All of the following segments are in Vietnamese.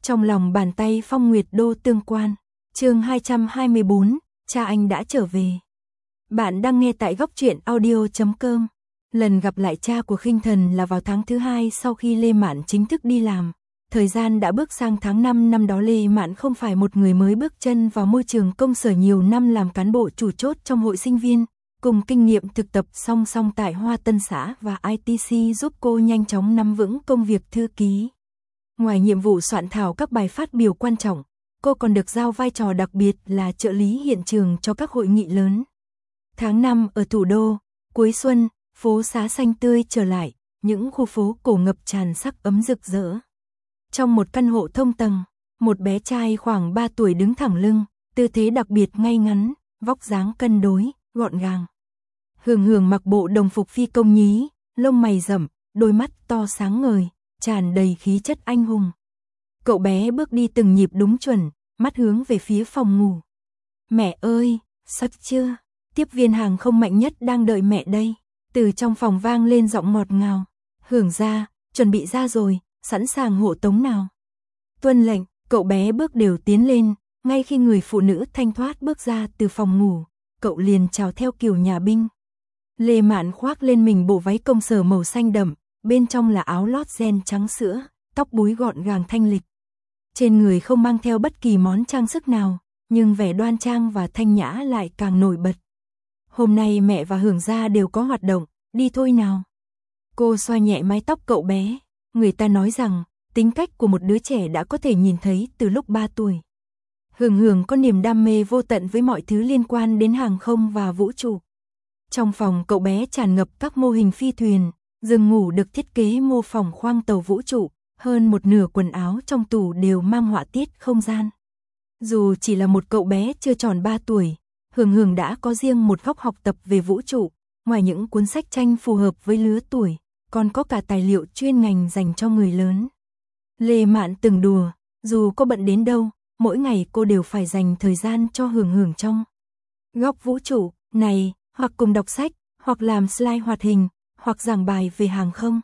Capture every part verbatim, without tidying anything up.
Trong lòng bàn tay Phong Nguyệt Đô tương quan. Chương hai trăm hai mươi bốn, cha anh đã trở về. Bạn đang nghe tại góc truyện audio chấm com. Lần gặp lại cha của Khinh Thần là vào tháng thứ hai sau khi Lê Mạn chính thức đi làm. Thời gian đã bước sang tháng năm năm đó. Lê Mạn không phải một người mới bước chân vào môi trường công sở, nhiều năm làm cán bộ chủ chốt trong hội sinh viên, cùng kinh nghiệm thực tập song song tại Hoa Tân xã và i tê xê giúp cô nhanh chóng nắm vững công việc thư ký. Ngoài nhiệm vụ soạn thảo các bài phát biểu quan trọng, cô còn được giao vai trò đặc biệt là trợ lý hiện trường cho các hội nghị lớn. Tháng năm ở thủ đô, cuối xuân, phố xá xanh tươi trở lại, những khu phố cổ ngập tràn sắc ấm rực rỡ. Trong một căn hộ thông tầng, một bé trai khoảng ba tuổi đứng thẳng lưng, tư thế đặc biệt ngay ngắn, vóc dáng cân đối, gọn gàng. Hường Hường mặc bộ đồng phục phi công nhí, lông mày rậm, đôi mắt to sáng ngời, tràn đầy khí chất anh hùng. Cậu bé bước đi từng nhịp đúng chuẩn, mắt hướng về phía phòng ngủ. Mẹ ơi, sắp chưa? Tiếp viên hàng không Mạnh Nhất đang đợi mẹ đây. Từ trong phòng vang lên giọng ngọt ngào. Hưởng ra, chuẩn bị ra rồi, sẵn sàng hộ tống nào. Tuân lệnh, cậu bé bước đều tiến lên, ngay khi người phụ nữ thanh thoát bước ra từ phòng ngủ, cậu liền chào theo kiểu nhà binh. Lê Mạn khoác lên mình bộ váy công sở màu xanh đậm, bên trong là áo lót ren trắng sữa, tóc búi gọn gàng thanh lịch. Trên người không mang theo bất kỳ món trang sức nào, nhưng vẻ đoan trang và thanh nhã lại càng nổi bật. Hôm nay mẹ và Hưởng gia đều có hoạt động, đi thôi nào. Cô xoa nhẹ mái tóc cậu bé, người ta nói rằng, tính cách của một đứa trẻ đã có thể nhìn thấy từ lúc ba tuổi. Hưởng Hưởng có niềm đam mê vô tận với mọi thứ liên quan đến hàng không và vũ trụ. Trong phòng cậu bé tràn ngập các mô hình phi thuyền, giường ngủ được thiết kế mô phỏng khoang tàu vũ trụ, hơn một nửa quần áo trong tủ đều mang họa tiết không gian. Dù chỉ là một cậu bé chưa tròn ba tuổi, Hưởng Hưởng đã có riêng một góc học tập về vũ trụ, ngoài những cuốn sách tranh phù hợp với lứa tuổi, còn có cả tài liệu chuyên ngành dành cho người lớn. Lê Mạn từng đùa, dù có bận đến đâu, mỗi ngày cô đều phải dành thời gian cho Hưởng Hưởng trong góc vũ trụ này, hoặc cùng đọc sách, hoặc làm slide hoạt hình, hoặc giảng bài về hàng không.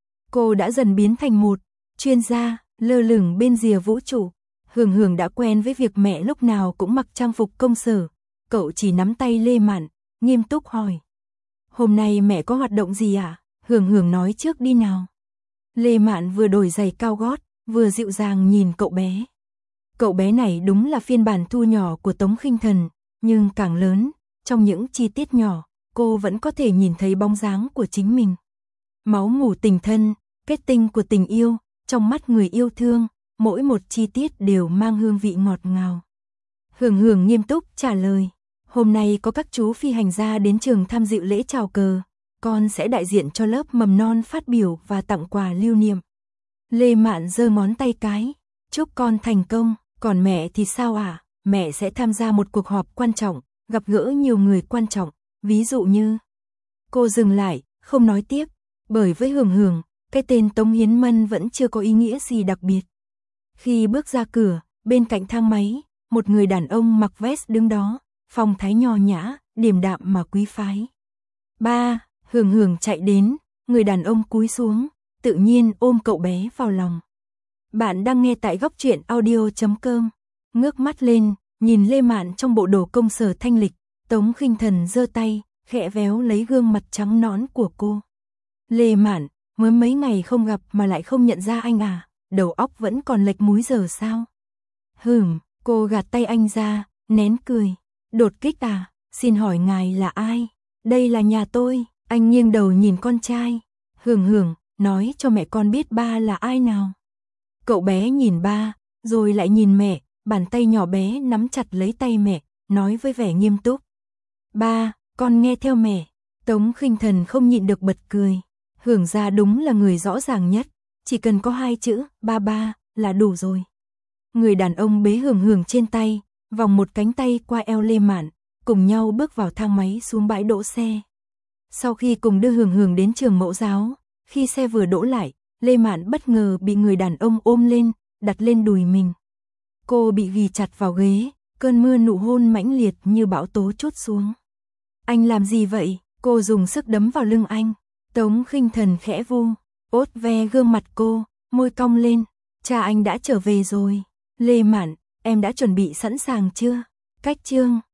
Cô đã dần biến thành một chuyên gia lơ lửng bên rìa vũ trụ. Hưởng Hưởng đã quen với việc mẹ lúc nào cũng mặc trang phục công sở. Cậu chỉ nắm tay Lê Mạn, nghiêm túc hỏi. Hôm nay mẹ có hoạt động gì ạ? À? Hưởng Hưởng nói trước đi nào. Lê Mạn vừa đổi giày cao gót, vừa dịu dàng nhìn cậu bé. Cậu bé này đúng là phiên bản thu nhỏ của Tống Khinh Thần, nhưng càng lớn, trong những chi tiết nhỏ, cô vẫn có thể nhìn thấy bóng dáng của chính mình. Máu mủ tình thân, kết tinh của tình yêu, trong mắt người yêu thương, mỗi một chi tiết đều mang hương vị ngọt ngào. Hưởng Hưởng nghiêm túc trả lời, hôm nay có các chú phi hành gia đến trường tham dự lễ chào cờ, con sẽ đại diện cho lớp mầm non phát biểu và tặng quà lưu niệm. Lê Mạn giơ ngón tay cái, chúc con thành công, còn mẹ thì sao ạ? À? Mẹ sẽ tham gia một cuộc họp quan trọng, gặp gỡ nhiều người quan trọng, ví dụ như... Cô dừng lại, không nói tiếp, bởi với Hưởng Hưởng, cái tên Tống Hiến Mân vẫn chưa có ý nghĩa gì đặc biệt. Khi bước ra cửa, bên cạnh thang máy, một người đàn ông mặc vest đứng đó, phong thái nho nhã, điềm đạm mà quý phái. Ba, Hưởng Hưởng chạy đến, người đàn ông cúi xuống, tự nhiên ôm cậu bé vào lòng. Bạn đang nghe tại góc truyện audio chấm com. Ngước mắt lên, nhìn Lê Mạn trong bộ đồ công sở thanh lịch, Tống Khinh Thần giơ tay, khẽ véo lấy gương mặt trắng nõn của cô. Lê Mạn, mới mấy ngày không gặp mà lại không nhận ra anh à, đầu óc vẫn còn lệch múi giờ sao? Hừm, cô gạt tay anh ra, nén cười. Đột kích à, xin hỏi ngài là ai? Đây là nhà tôi. Anh nghiêng đầu nhìn con trai. Hưởng Hưởng, nói cho mẹ con biết ba là ai nào. Cậu bé nhìn ba, rồi lại nhìn mẹ, bàn tay nhỏ bé nắm chặt lấy tay mẹ, nói với vẻ nghiêm túc. Ba, con nghe theo mẹ. Tống Khinh Thần không nhịn được bật cười. Hưởng ra đúng là người rõ ràng nhất, chỉ cần có hai chữ, ba ba, là đủ rồi. Người đàn ông bế Hưởng Hưởng trên tay, vòng một cánh tay qua eo Lê Mạn, cùng nhau bước vào thang máy xuống bãi đỗ xe. Sau khi cùng đưa Hưởng Hưởng đến trường mẫu giáo, khi xe vừa đỗ lại, Lê Mạn bất ngờ bị người đàn ông ôm lên, đặt lên đùi mình. Cô bị ghì chặt vào ghế, cơn mưa nụ hôn mãnh liệt như bão tố trút xuống. Anh làm gì vậy? Cô dùng sức đấm vào lưng anh. Tống Khinh Thần khẽ vu, ốt ve gương mặt cô, môi cong lên. cha anh đã trở về rồi. Lê Mạn, em đã chuẩn bị sẵn sàng chưa? Cách chương